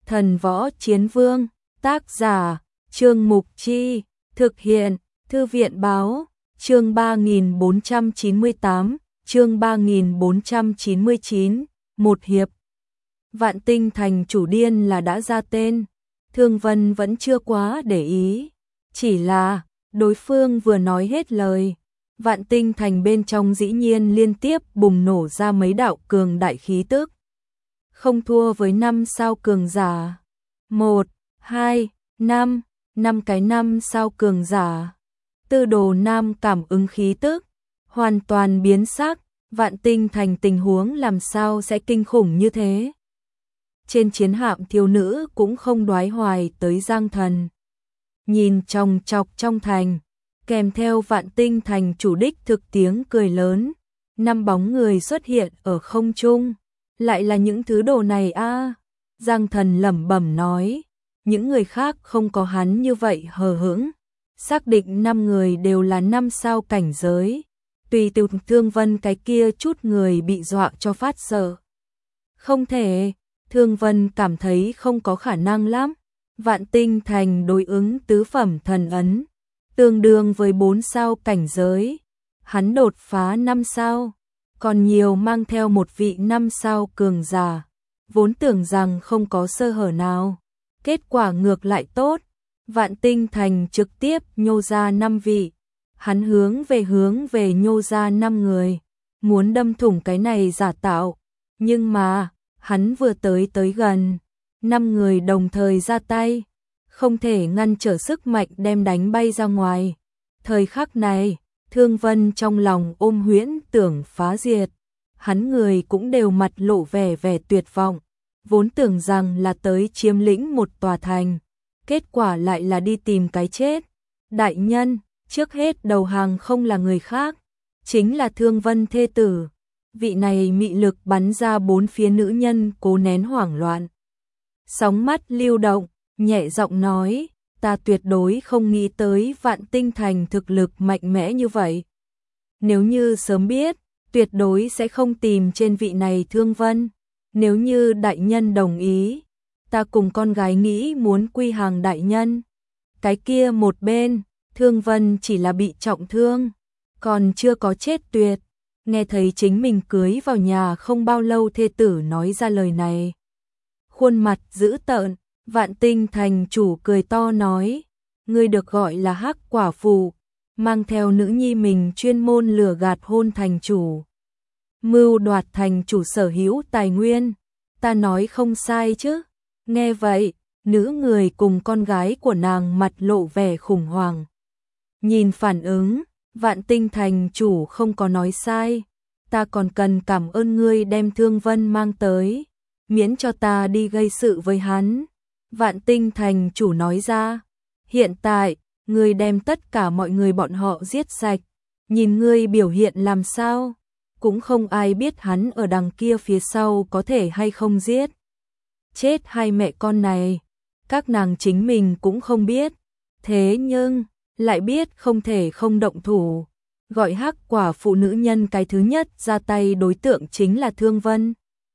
Thần Võ Chiến Vương, tác giả, Trương Mục Chi, thực hiện, Thư viện Báo, chương 3498, chương 3499, một hiệp. Vạn Tinh Thành chủ điên là đã ra tên, Thương Vân vẫn chưa quá để ý, chỉ là đối phương vừa nói hết lời, Vạn Tinh Thành bên trong dĩ nhiên liên tiếp bùng nổ ra mấy đạo cường đại khí tức. Không thua với 5 sao cường giả. 1, 2, 5, 5 cái 5 sao cường giả. Tư Đồ Nam cảm ứng khí tức, hoàn toàn biến sắc, Vạn Tinh Thành tình huống làm sao sẽ kinh khủng như thế. Trên chiến hạm thiếu nữ cũng không đoái hoài tới Giang Thần. Nhìn chòng chọc trong thành, kèm theo Vạn Tinh Thành chủ đích thực tiếng cười lớn, 5 bóng người xuất hiện ở không trung. Lại là những thứ đồ này a. Giang Thần lẩm bẩm nói, những người khác không có hắn như vậy hờ hững, xác định 5 người đều là 5 sao cảnh giới, tùy từ Thương Vân cái kia chút người bị dọa cho phát sợ. Không thể, Thương Vân cảm thấy không có khả năng lắm. Vạn Tinh Thành đối ứng tứ phẩm thần ấn, tương đương với 4 sao cảnh giới, hắn đột phá 5 sao. Còn nhiều mang theo một vị 5 sao cường giả, vốn tưởng rằng không có sơ hở nào, kết quả ngược lại tốt, Vạn Tinh Thành trực tiếp nhô ra 5 vị, hắn hướng về nhô ra 5 người, muốn đâm thủng cái này giả tạo, nhưng mà, hắn vừa tới gần, 5 người đồng thời ra tay, không thể ngăn trở sức mạnh đem đánh bay ra ngoài. Thời khắc này, Thương Vân trong lòng ôm huyễn tưởng phá diệt, hắn người cũng đều mặt lộ vẻ tuyệt vọng, vốn tưởng rằng là tới chiếm lĩnh một tòa thành, kết quả lại là đi tìm cái chết. Đại nhân, trước hết đầu hàng không là người khác, chính là Thương Vân thê tử. Vị này mị lực bắn ra bốn phía nữ nhân cố nén hoảng loạn. Sóng mắt lưu động, nhẹ giọng nói, ta tuyệt đối không nghĩ tới Vạn Tinh Thành thực lực mạnh mẽ như vậy. Nếu như sớm biết, tuyệt đối sẽ không tìm trên vị này Thương Vân. Nếu như đại nhân đồng ý, ta cùng con gái nghĩ muốn quy hàng đại nhân. Cái kia một bên, Thương Vân chỉ là bị trọng thương, còn chưa có chết tuyệt. Nghe thấy chính mình cưới vào nhà không bao lâu thê tử nói ra lời này. Khuôn mặt dữ tợn, Vạn Tinh Thành chủ cười to nói, ngươi được gọi là Hắc Quả Phụ, mang theo nữ nhi mình chuyên môn lừa gạt hôn thành chủ, mưu đoạt thành chủ sở hữu tài nguyên, ta nói không sai chứ. Nghe vậy, nữ người cùng con gái của nàng mặt lộ vẻ khủng hoảng. Nhìn phản ứng, Vạn Tinh Thành chủ không có nói sai, ta còn cần cảm ơn ngươi đem Thương Vân mang tới, miễn cho ta đi gây sự với hắn. Vạn Tinh Thành chủ nói ra, hiện tại, ngươi đem tất cả mọi người bọn họ giết sạch, nhìn ngươi biểu hiện làm sao, cũng không ai biết hắn ở đằng kia phía sau có thể hay không giết. Chết hai mẹ con này, các nàng chính mình cũng không biết, thế nhưng, lại biết không thể không động thủ, gọi Hắc Quả Phụ nữ nhân cái thứ nhất ra tay đối tượng chính là Thương Vân.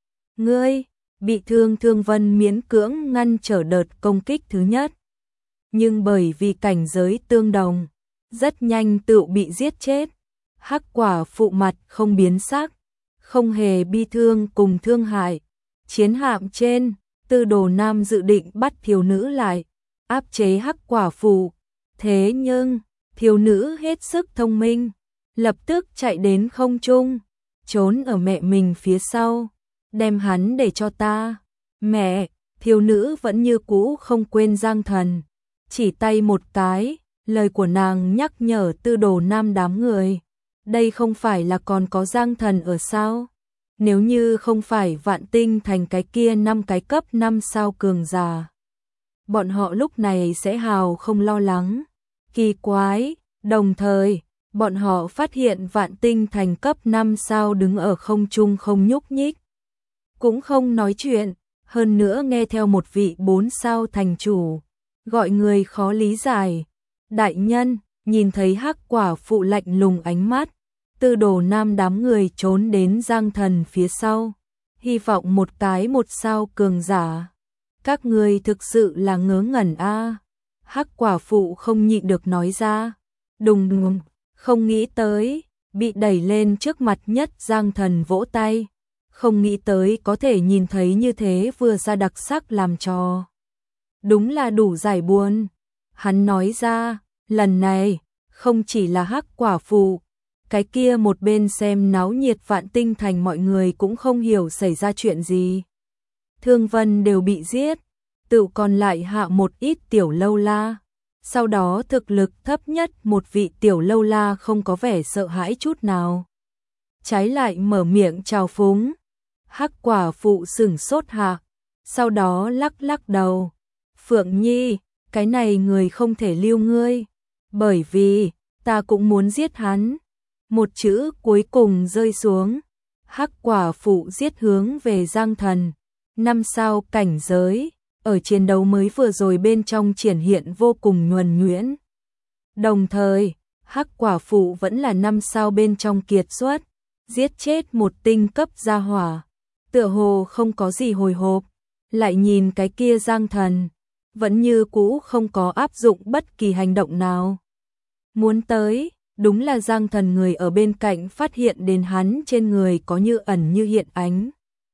Ngươi, bị Thương Vân miễn cưỡng ngăn trở đợt công kích thứ nhất. Nhưng bởi vì cảnh giới tương đồng, rất nhanh tự bị giết chết. Hắc Quả Phụ mặt không biến sắc, không hề bi thương cùng thương hại. Chiến hạm trên, Tư Đồ Nam dự định bắt thiếu nữ lại, áp chế Hắc Quả Phụ. Thế nhưng, thiếu nữ hết sức thông minh, lập tức chạy đến không trung, trốn ở mẹ mình phía sau, đem hắn để cho ta. Mẹ, thiếu nữ vẫn như cũ không quên Giang Thần, chỉ tay một cái, lời của nàng nhắc nhở Tư Đồ Nam đám người. Đây không phải là còn có Giang Thần ở sao? Nếu như không phải Vạn Tinh Thành cái kia 5 cái cấp 5 sao cường giả, bọn họ lúc này sẽ hào không lo lắng. Kỳ quái, đồng thời, bọn họ phát hiện Vạn Tinh Thành cấp 5 sao đứng ở không trung không nhúc nhích, cũng không nói chuyện, hơn nữa nghe theo một vị 4 sao thành chủ, gọi người khó lý giải. Đại nhân, nhìn thấy Hắc Quả Phụ lạnh lùng ánh mắt, Tư Đồ Nam đám người trốn đến Giang Thần phía sau, hy vọng một cái 1 sao cường giả Các ngươi thực sự là ngớ ngẩn a. Hắc quả phụ không nhịn được nói ra. Đùng đùng, không nghĩ tới, bị đẩy lên trước mặt nhất Giang Thần vỗ tay. Không nghĩ tới có thể nhìn thấy như thế vừa ra đặc sắc làm trò. Đúng là đủ giải buồn. Hắn nói ra, lần này, không chỉ là Hắc quả phụ, cái kia một bên xem náo nhiệt Vạn Tinh Thành mọi người cũng không hiểu xảy ra chuyện gì. Thương Vân đều bị giết, tự còn lại hạ một ít tiểu lâu la. Sau đó thực lực thấp nhất một vị tiểu lâu la không có vẻ sợ hãi chút nào. Trái lại mở miệng chào phúng. Hắc quả phụ sửng sốt hạ, sau đó lắc lắc đầu. Phượng Nhi, cái này người không thể lưu ngươi, bởi vì ta cũng muốn giết hắn. Một chữ cuối cùng rơi xuống. Hắc quả phụ giết hướng về Giang Thần. 5 sao cảnh giới, ở chiến đấu mới vừa rồi bên trong triển hiện vô cùng nhuần nhuyễn. Đồng thời, Hắc quả phụ vẫn là 5 sao bên trong kiệt xuất, giết chết một tinh cấp gia hỏa. Tựa hồ không có gì hồi hộp, lại nhìn cái kia Giang Thần, vẫn như cũ không có áp dụng bất kỳ hành động nào. Muốn tới, đúng là Giang Thần người ở bên cạnh phát hiện đến hắn trên người có như ẩn như hiện ánh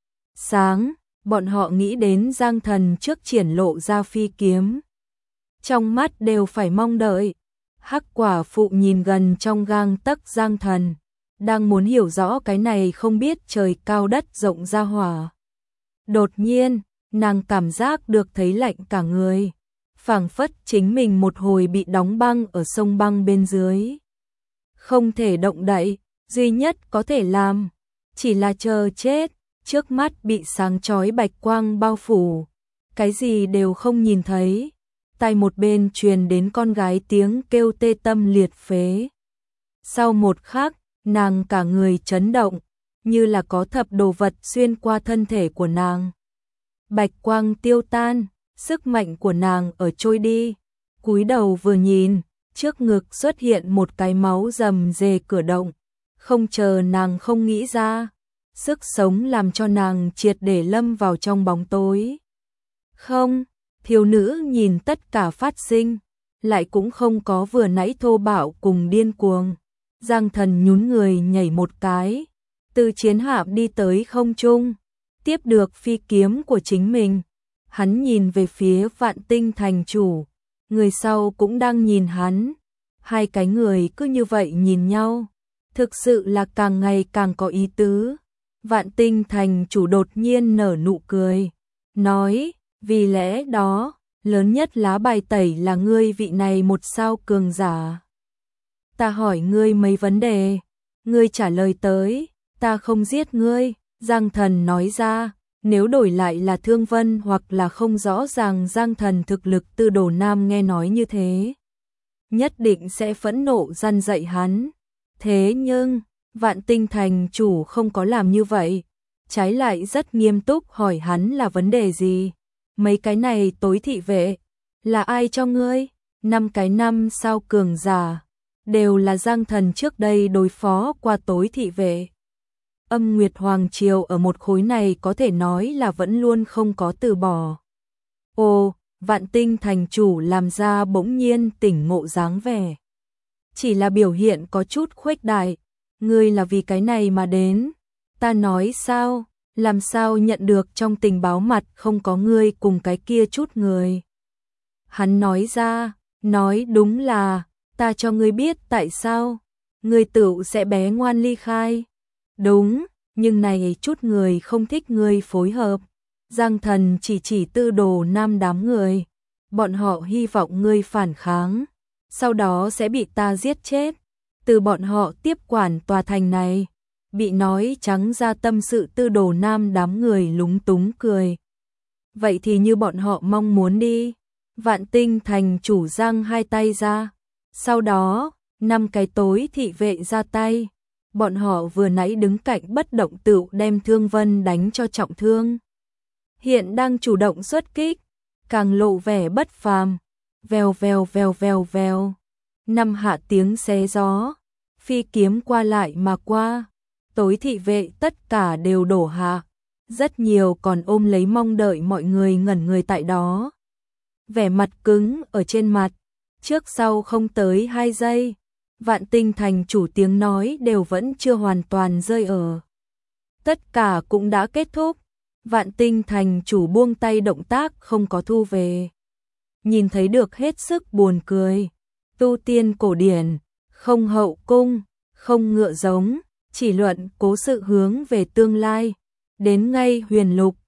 sáng, bọn họ nghĩ đến Giang Thần trước triển lộ ra phi kiếm. Trong mắt đều phải mong đợi. Hắc quả phụ nhìn gần trong gang tấc Giang Thần, đang muốn hiểu rõ cái này không biết trời cao đất rộng ra hỏa. Đột nhiên, nàng cảm giác được thấy lạnh cả người, phảng phất chính mình một hồi bị đóng băng ở sông băng bên dưới. Không thể động đậy, duy nhất có thể làm, chỉ là chờ chết, trước mắt bị sáng chói bạch quang bao phủ, cái gì đều không nhìn thấy. Tai một bên truyền đến con gái tiếng kêu tê tâm liệt phế. Sau một khắc, nàng cả người chấn động, như là có thập đồ vật xuyên qua thân thể của nàng. Bạch quang tiêu tan, sức mạnh của nàng ở trôi đi. Cúi đầu vừa nhìn, trước ngực xuất hiện một cái máu rầm rề cửa động. Không chờ nàng không nghĩ ra, sức sống làm cho nàng triệt để lâm vào trong bóng tối. Không, thiếu nữ nhìn tất cả phát sinh, lại cũng không có vừa nãy thô bạo cùng điên cuồng. Giang Thần nhún người nhảy một cái, từ chiến hạm đi tới không trung, tiếp được phi kiếm của chính mình. Hắn nhìn về phía Vạn Tinh thành chủ, người sau cũng đang nhìn hắn. Hai cái người cứ như vậy nhìn nhau, thực sự là càng ngày càng có ý tứ. Vạn Tinh thành chủ đột nhiên nở nụ cười, nói, vì lẽ đó, lớn nhất lá bài tẩy là ngươi vị này một sao cường giả. Ta hỏi ngươi mấy vấn đề, ngươi trả lời tới, ta không giết ngươi. Giang Thần nói ra, nếu đổi lại là Thương Vân hoặc là không rõ ràng Giang Thần thực lực Tư Đồ Nam nghe nói như thế, nhất định sẽ phẫn nộ răn dạy hắn. Thế nhưng, Vạn Tinh thành chủ không có làm như vậy, trái lại rất nghiêm túc hỏi hắn là vấn đề gì. Mấy cái này tối thị vệ, là ai cho ngươi? 5 cái 5 sao cường giả, đều là Giang Thần trước đây đối phó qua tối thị vệ. Âm Nguyệt Hoàng Triều ở một khối này có thể nói là vẫn luôn không có từ bỏ. Ồ, Vạn Tinh thành chủ làm ra bỗng nhiên tỉnh ngộ dáng vẻ. Chỉ là biểu hiện có chút khuếch đại, ngươi là vì cái này mà đến. Ta nói sao, làm sao nhận được trong tình báo mặt không có ngươi cùng cái kia chút người. Hắn nói ra, nói đúng là, ta cho ngươi biết tại sao, ngươi tựu sẽ bé ngoan ly khai. Đúng, nhưng này chút người không thích ngươi phối hợp. Giang Thần chỉ Tư Đồ Nam đám người, bọn họ hy vọng ngươi phản kháng, sau đó sẽ bị ta giết chết. Từ bọn họ tiếp quản tòa thành này. Bị nói trắng ra tâm sự Tư Đồ Nam đám người lúng túng cười. Vậy thì như bọn họ mong muốn đi. Vạn Tinh thành chủ giang hai tay ra. Sau đó, 5 cái tối thị vệ ra tay. Bọn họ vừa nãy đứng cạnh bất động tựu đem Thương Vân đánh cho trọng thương. Hiện đang chủ động xuất kích, càng lộ vẻ bất phàm. Vèo vèo vèo vèo vèo. 5 hạ tiếng xé gió, phi kiếm qua lại mà qua. Tối thị vệ tất cả đều đổ hạ, rất nhiều còn ôm lấy mong đợi mọi người ngẩn người tại đó. Vẻ mặt cứng ở trên mặt, trước sau không tới 2 giây, Vạn Tinh thành chủ tiếng nói đều vẫn chưa hoàn toàn rơi ở. Tất cả cũng đã kết thúc, Vạn Tinh thành chủ buông tay động tác không có thu về. Nhìn thấy được hết sức buồn cười, tu tiên cổ điển, không hậu cung, không ngựa giống, chỉ luận cố sự hướng về tương lai, đến ngay huyền lục,